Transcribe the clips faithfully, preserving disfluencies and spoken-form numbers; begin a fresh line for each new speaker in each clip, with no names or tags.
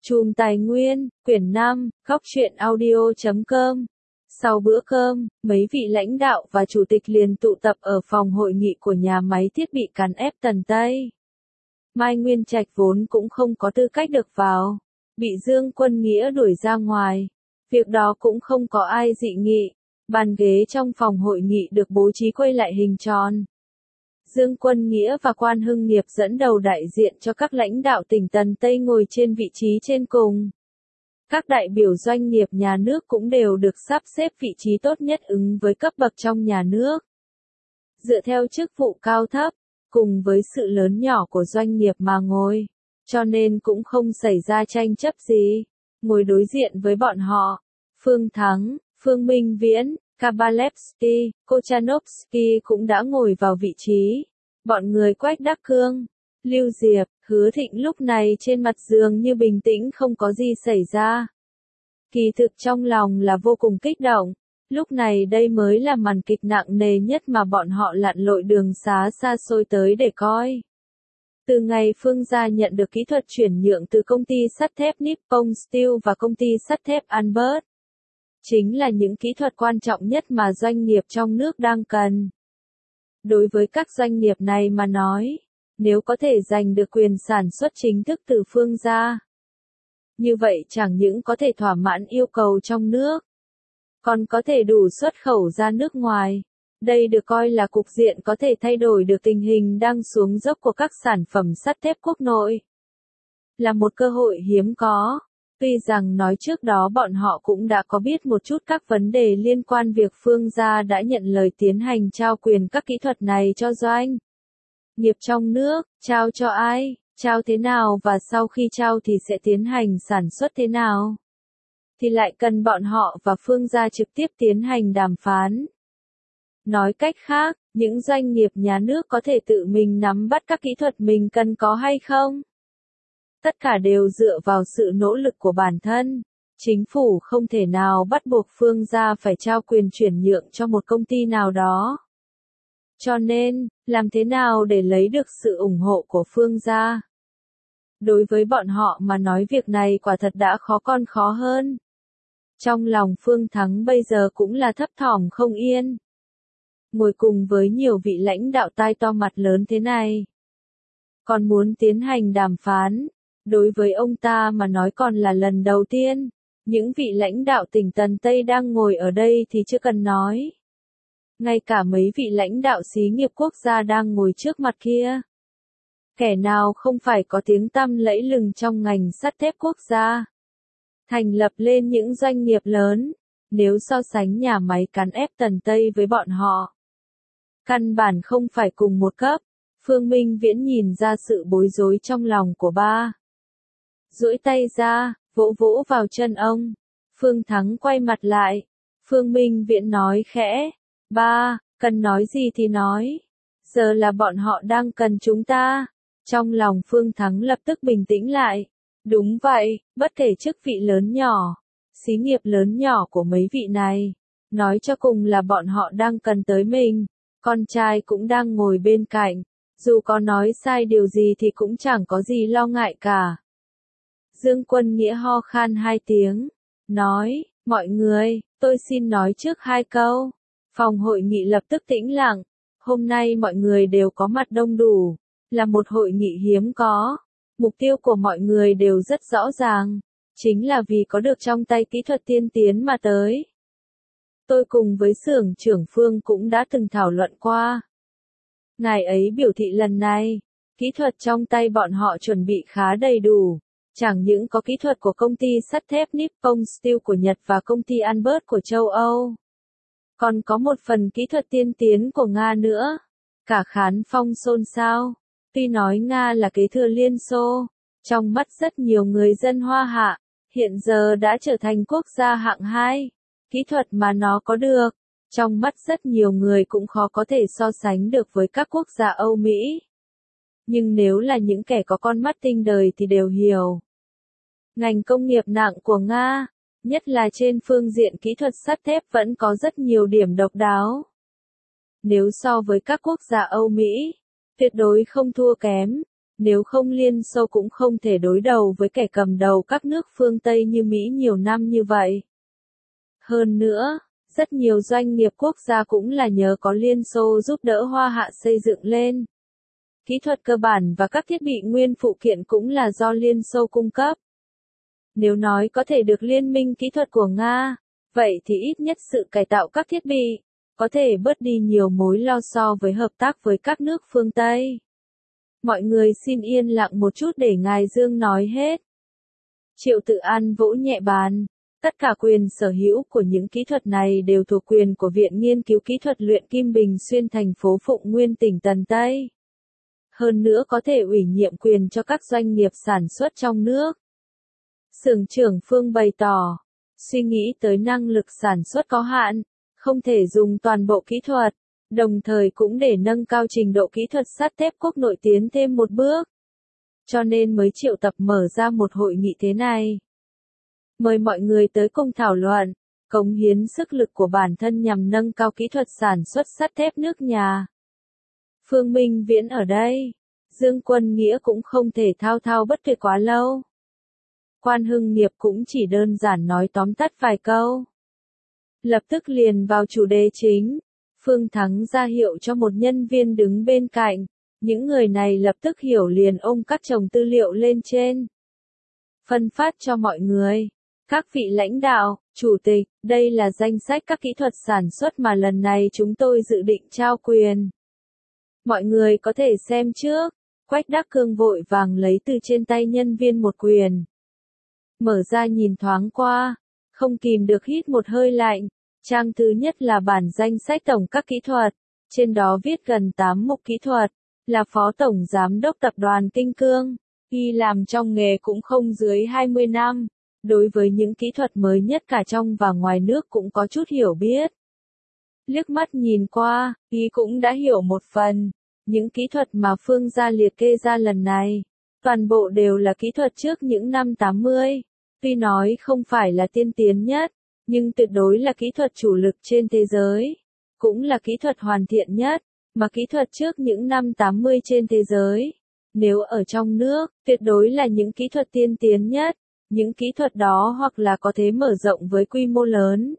Chùm Tài nguyên, quyển năm, góc truyện audio chấm com. Sau bữa cơm, mấy vị lãnh đạo và chủ tịch liền tụ tập ở phòng hội nghị của nhà máy thiết bị cán ép Tần Tây. Mai Nguyên Trạch vốn cũng không có tư cách được vào, bị Dương Quân Nghĩa đuổi ra ngoài. Việc đó cũng không có ai dị nghị, bàn ghế trong phòng hội nghị được bố trí quay lại hình tròn. Dương Quân Nghĩa và Quan Hưng Nghiệp dẫn đầu đại diện cho các lãnh đạo tỉnh Tần Tây ngồi trên vị trí trên cùng. Các đại biểu doanh nghiệp nhà nước cũng đều được sắp xếp vị trí tốt nhất ứng với cấp bậc trong nhà nước. Dựa theo chức vụ cao thấp, cùng với sự lớn nhỏ của doanh nghiệp mà ngồi, cho nên cũng không xảy ra tranh chấp gì. Ngồi đối diện với bọn họ, Phương Thắng, Phương Minh Viễn, Kabalevsky, Kochanovsky cũng đã ngồi vào vị trí. Bọn người Quách Đắc Cương, Lưu Diệp, Hứa Thịnh lúc này trên mặt dường như bình tĩnh không có gì xảy ra. Kỳ thực trong lòng là vô cùng kích động, lúc này đây mới là màn kịch nặng nề nhất mà bọn họ lặn lội đường xá xa xôi tới để coi. Từ ngày Phương gia nhận được kỹ thuật chuyển nhượng từ công ty sắt thép Nippon Steel và công ty sắt thép Albert, chính là những kỹ thuật quan trọng nhất mà doanh nghiệp trong nước đang cần. Đối với các doanh nghiệp này mà nói, nếu có thể giành được quyền sản xuất chính thức từ Phương gia, như vậy chẳng những có thể thỏa mãn yêu cầu trong nước, còn có thể đủ xuất khẩu ra nước ngoài. Đây được coi là cục diện có thể thay đổi được tình hình đang xuống dốc của các sản phẩm sắt thép quốc nội. Là một cơ hội hiếm có. Tuy rằng nói trước đó bọn họ cũng đã có biết một chút các vấn đề liên quan việc Phương gia đã nhận lời tiến hành trao quyền các kỹ thuật này cho doanh nghiệp trong nước, trao cho ai, trao thế nào và sau khi trao thì sẽ tiến hành sản xuất thế nào, thì lại cần bọn họ và Phương gia trực tiếp tiến hành đàm phán. Nói cách khác, những doanh nghiệp nhà nước có thể tự mình nắm bắt các kỹ thuật mình cần có hay không? Tất cả đều dựa vào sự nỗ lực của bản thân. Chính phủ không thể nào bắt buộc Phương gia phải trao quyền chuyển nhượng cho một công ty nào đó. Cho nên, làm thế nào để lấy được sự ủng hộ của Phương gia? Đối với bọn họ mà nói việc này quả thật đã khó con khó hơn. Trong lòng Phương Thắng bây giờ cũng là thấp thỏm không yên. Ngồi cùng với nhiều vị lãnh đạo tai to mặt lớn thế này, còn muốn tiến hành đàm phán, đối với ông ta mà nói còn là lần đầu tiên. Những vị lãnh đạo tỉnh Tần Tây đang ngồi ở đây thì chưa cần nói. Ngay cả mấy vị lãnh đạo xí nghiệp quốc gia đang ngồi trước mặt kia, kẻ nào không phải có tiếng tăm lẫy lừng trong ngành sắt thép quốc gia, thành lập lên những doanh nghiệp lớn. Nếu so sánh nhà máy cán ép Tần Tây với bọn họ, căn bản không phải cùng một cấp. Phương Minh Viễn nhìn ra sự bối rối trong lòng của ba, duỗi tay ra, vỗ vỗ vào chân ông. Phương Thắng quay mặt lại. Phương Minh Viễn nói khẽ, ba, cần nói gì thì nói. Giờ là bọn họ đang cần chúng ta. Trong lòng Phương Thắng lập tức bình tĩnh lại. Đúng vậy, bất kể chức vị lớn nhỏ, xí nghiệp lớn nhỏ của mấy vị này, nói cho cùng là bọn họ đang cần tới mình. Con trai cũng đang ngồi bên cạnh, dù có nói sai điều gì thì cũng chẳng có gì lo ngại cả. Dương Quân Nghĩa ho khan hai tiếng, nói, mọi người, tôi xin nói trước hai câu. Phòng hội nghị lập tức tĩnh lặng. Hôm nay mọi người đều có mặt đông đủ, là một hội nghị hiếm có. Mục tiêu của mọi người đều rất rõ ràng, chính là vì có được trong tay kỹ thuật tiên tiến mà tới. Tôi cùng với xưởng trưởng Phương cũng đã từng thảo luận qua. Ngài ấy biểu thị lần này, kỹ thuật trong tay bọn họ chuẩn bị khá đầy đủ. Chẳng những có kỹ thuật của công ty sắt thép Nippon Steel của Nhật và công ty Albert của châu Âu, còn có một phần kỹ thuật tiên tiến của Nga nữa. Cả khán phong xôn xao. Tuy nói Nga là kế thừa Liên Xô, trong mắt rất nhiều người dân Hoa Hạ, hiện giờ đã trở thành quốc gia hạng hai. Kỹ thuật mà nó có được, trong mắt rất nhiều người cũng khó có thể so sánh được với các quốc gia Âu Mỹ. Nhưng nếu là những kẻ có con mắt tinh đời thì đều hiểu. Ngành công nghiệp nặng của Nga, nhất là trên phương diện kỹ thuật sắt thép vẫn có rất nhiều điểm độc đáo. Nếu so với các quốc gia Âu Mỹ, tuyệt đối không thua kém. nếu không Liên Xô cũng không thể đối đầu với kẻ cầm đầu các nước phương Tây như Mỹ nhiều năm như vậy. Hơn nữa, rất nhiều doanh nghiệp quốc gia cũng là nhờ có Liên Xô giúp đỡ Hoa Hạ xây dựng lên. Kỹ thuật cơ bản và các thiết bị nguyên phụ kiện cũng là do Liên Xô cung cấp. Nếu nói có thể được liên minh kỹ thuật của Nga, vậy thì ít nhất sự cải tạo các thiết bị, có thể bớt đi nhiều mối lo so với hợp tác với các nước phương Tây. Mọi người xin yên lặng một chút để Ngài Dương nói hết. Triệu Tự An vỗ nhẹ bàn. Tất cả quyền sở hữu của những kỹ thuật này đều thuộc quyền của Viện Nghiên cứu Kỹ thuật luyện kim Bình Xuyên thành phố Phụng Nguyên tỉnh Tần Tây. Hơn nữa có thể ủy nhiệm quyền cho các doanh nghiệp sản xuất trong nước. Xưởng trưởng Phương bày tỏ, suy nghĩ tới năng lực sản xuất có hạn, không thể dùng toàn bộ kỹ thuật, đồng thời cũng để nâng cao trình độ kỹ thuật sắt thép quốc nội tiến thêm một bước. Cho nên mới triệu tập mở ra một hội nghị thế này. Mời mọi người tới cùng thảo luận, cống hiến sức lực của bản thân nhằm nâng cao kỹ thuật sản xuất sắt thép nước nhà. Phương Minh Viễn ở đây, Dương Quân Nghĩa cũng không thể thao thao bất tuyệt quá lâu. Quan Hưng Nghiệp cũng chỉ đơn giản nói tóm tắt vài câu. Lập tức liền vào chủ đề chính, Phương Thắng ra hiệu cho một nhân viên đứng bên cạnh, những người này lập tức hiểu liền ôm các chồng tư liệu lên trên. Phân phát cho mọi người. Các vị lãnh đạo, chủ tịch, đây là danh sách các kỹ thuật sản xuất mà lần này chúng tôi dự định trao quyền. Mọi người có thể xem trước. Quách Đắc Cương vội vàng lấy từ trên tay nhân viên một quyền. Mở ra nhìn thoáng qua, không kìm được hít một hơi lạnh. Trang thứ nhất là bản danh sách tổng các kỹ thuật, trên đó viết gần tám mục kỹ thuật, là Phó Tổng Giám đốc Tập đoàn Kinh Cương. Y làm trong nghề cũng không dưới hai mươi năm, đối với những kỹ thuật mới nhất cả trong và ngoài nước cũng có chút hiểu biết. Liếc mắt nhìn qua, Y cũng đã hiểu một phần, những kỹ thuật mà Phương gia liệt kê ra lần này, toàn bộ đều là kỹ thuật trước những năm tám mươi, tuy nói không phải là tiên tiến nhất, nhưng tuyệt đối là kỹ thuật chủ lực trên thế giới, cũng là kỹ thuật hoàn thiện nhất, mà kỹ thuật trước những năm tám mươi trên thế giới. Nếu ở trong nước, tuyệt đối là những kỹ thuật tiên tiến nhất, những kỹ thuật đó hoặc là có thể mở rộng với quy mô lớn,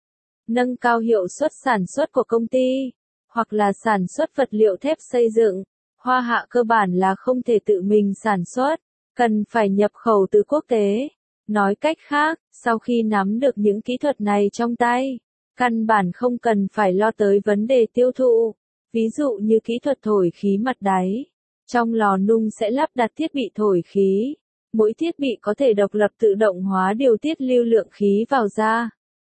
nâng cao hiệu suất sản xuất của công ty, hoặc là sản xuất vật liệu thép xây dựng. Hoa Hạ cơ bản là không thể tự mình sản xuất, cần phải nhập khẩu từ quốc tế. Nói cách khác, sau khi nắm được những kỹ thuật này trong tay, căn bản không cần phải lo tới vấn đề tiêu thụ. Ví dụ như kỹ thuật thổi khí mặt đáy. Trong lò nung sẽ lắp đặt thiết bị thổi khí. Mỗi thiết bị có thể độc lập tự động hóa điều tiết lưu lượng khí vào ra.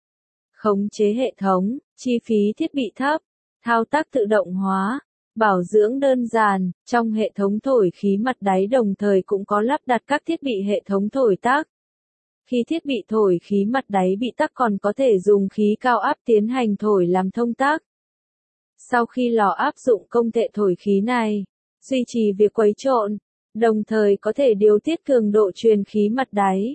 Khống chế hệ thống, chi phí thiết bị thấp, thao tác tự động hóa, bảo dưỡng đơn giản. Trong hệ thống thổi khí mặt đáy đồng thời cũng có lắp đặt các thiết bị hệ thống thổi tắc. Khi thiết bị thổi khí mặt đáy bị tắc còn có thể dùng khí cao áp tiến hành thổi làm thông tắc. Sau khi lò áp dụng công nghệ thổi khí này, duy trì việc quấy trộn, đồng thời có thể điều tiết cường độ truyền khí mặt đáy.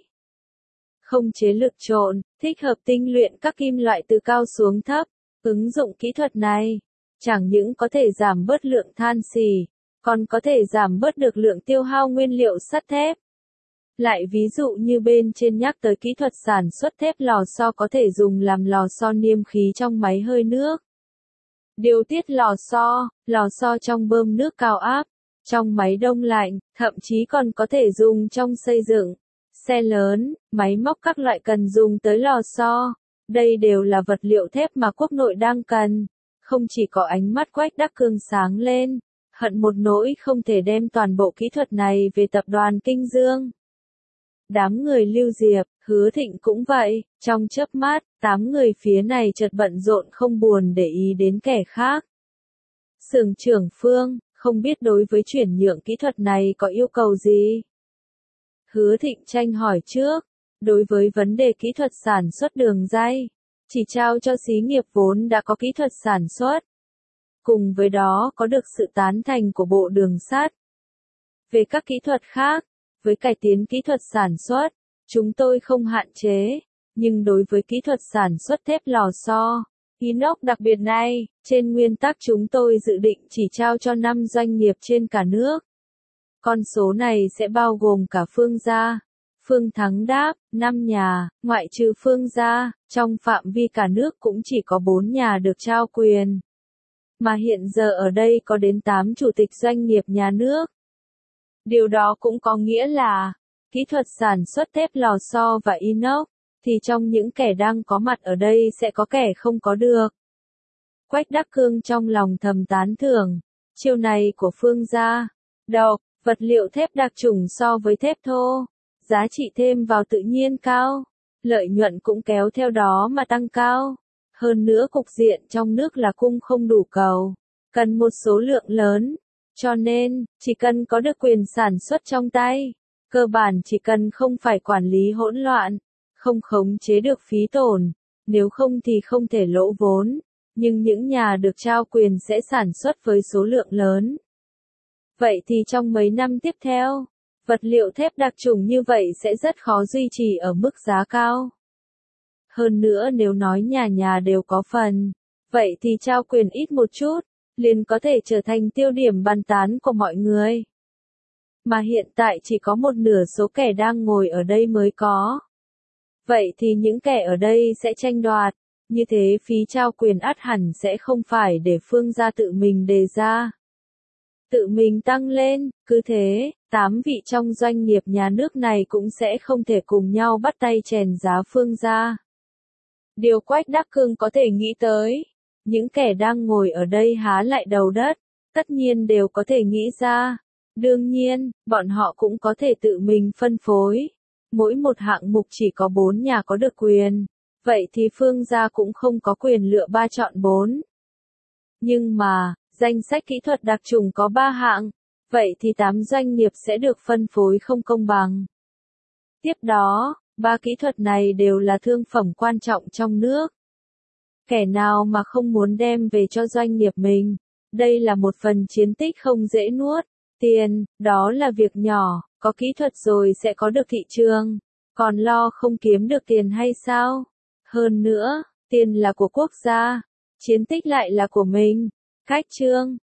Không chế lực trộn, thích hợp tinh luyện các kim loại từ cao xuống thấp. Ứng dụng kỹ thuật này, chẳng những có thể giảm bớt lượng than xì, còn có thể giảm bớt được lượng tiêu hao nguyên liệu sắt thép. Lại ví dụ như bên trên nhắc tới kỹ thuật sản xuất thép lò xo có thể dùng làm lò xo niêm khí trong máy hơi nước. Điều tiết lò xo, lò xo trong bơm nước cao áp, trong máy đông lạnh, thậm chí còn có thể dùng trong xây dựng, xe lớn, máy móc các loại cần dùng tới lò xo. Đây đều là vật liệu thép mà quốc nội đang cần. Không chỉ có ánh mắt Quách Đắc Cương sáng lên, hận một nỗi không thể đem toàn bộ kỹ thuật này về tập đoàn Kinh Dương. Đám người Lưu Diệp, Hứa Thịnh cũng vậy, trong chớp mắt, tám người phía này chợt bận rộn không buồn để ý đến kẻ khác. Xưởng trưởng Phương, không biết đối với chuyển nhượng kỹ thuật này có yêu cầu gì? Hứa Thịnh tranh hỏi trước, đối với vấn đề kỹ thuật sản xuất đường ray, chỉ trao cho xí nghiệp vốn đã có kỹ thuật sản xuất. Cùng với đó có được sự tán thành của Bộ Đường sắt. Về các kỹ thuật khác, với cải tiến kỹ thuật sản xuất, chúng tôi không hạn chế, nhưng đối với kỹ thuật sản xuất thép lò xo, inox đặc biệt này, trên nguyên tắc chúng tôi dự định chỉ trao cho năm doanh nghiệp trên cả nước. Con số này sẽ bao gồm cả Phương gia. Phương Thắng đáp, năm nhà, ngoại trừ Phương gia, trong phạm vi cả nước cũng chỉ có bốn nhà được trao quyền. Mà hiện giờ ở đây có đến tám chủ tịch doanh nghiệp nhà nước. Điều đó cũng có nghĩa là, kỹ thuật sản xuất thép lò xo và inox, thì trong những kẻ đang có mặt ở đây sẽ có kẻ không có được. Quách Đắc Cương trong lòng thầm tán thưởng, chiêu này của Phương gia, độc, vật liệu thép đặc chủng so với thép thô, giá trị thêm vào tự nhiên cao, lợi nhuận cũng kéo theo đó mà tăng cao. Hơn nữa cục diện trong nước là cung không đủ cầu, cần một số lượng lớn, cho nên, chỉ cần có được quyền sản xuất trong tay, cơ bản chỉ cần không phải quản lý hỗn loạn, không khống chế được phí tổn, nếu không thì không thể lỗ vốn, nhưng những nhà được trao quyền sẽ sản xuất với số lượng lớn. Vậy thì trong mấy năm tiếp theo, vật liệu thép đặc chủng như vậy sẽ rất khó duy trì ở mức giá cao. Hơn nữa nếu nói nhà nhà đều có phần, vậy thì trao quyền ít một chút, liền có thể trở thành tiêu điểm bàn tán của mọi người. Mà hiện tại chỉ có một nửa số kẻ đang ngồi ở đây mới có. Vậy thì những kẻ ở đây sẽ tranh đoạt, như thế phí trao quyền ắt hẳn sẽ không phải để Phương gia tự mình đề ra. Tự mình tăng lên, cứ thế, tám vị trong doanh nghiệp nhà nước này cũng sẽ không thể cùng nhau bắt tay chèn giá Phương gia. Điều Quách Đắc Cương có thể nghĩ tới, những kẻ đang ngồi ở đây há lại đầu đất, tất nhiên đều có thể nghĩ ra. Đương nhiên, bọn họ cũng có thể tự mình phân phối. Mỗi một hạng mục chỉ có bốn nhà có được quyền, vậy thì Phương gia cũng không có quyền lựa ba chọn bốn. Nhưng mà, danh sách kỹ thuật đặc chủng có ba hạng, vậy thì tám doanh nghiệp sẽ được phân phối không công bằng. Tiếp đó, ba kỹ thuật này đều là thương phẩm quan trọng trong nước. Kẻ nào mà không muốn đem về cho doanh nghiệp mình, đây là một phần chiến tích không dễ nuốt. Tiền, đó là việc nhỏ, có kỹ thuật rồi sẽ có được thị trường, còn lo không kiếm được tiền hay sao? Hơn nữa, tiền là của quốc gia, chiến tích lại là của mình. Khách trương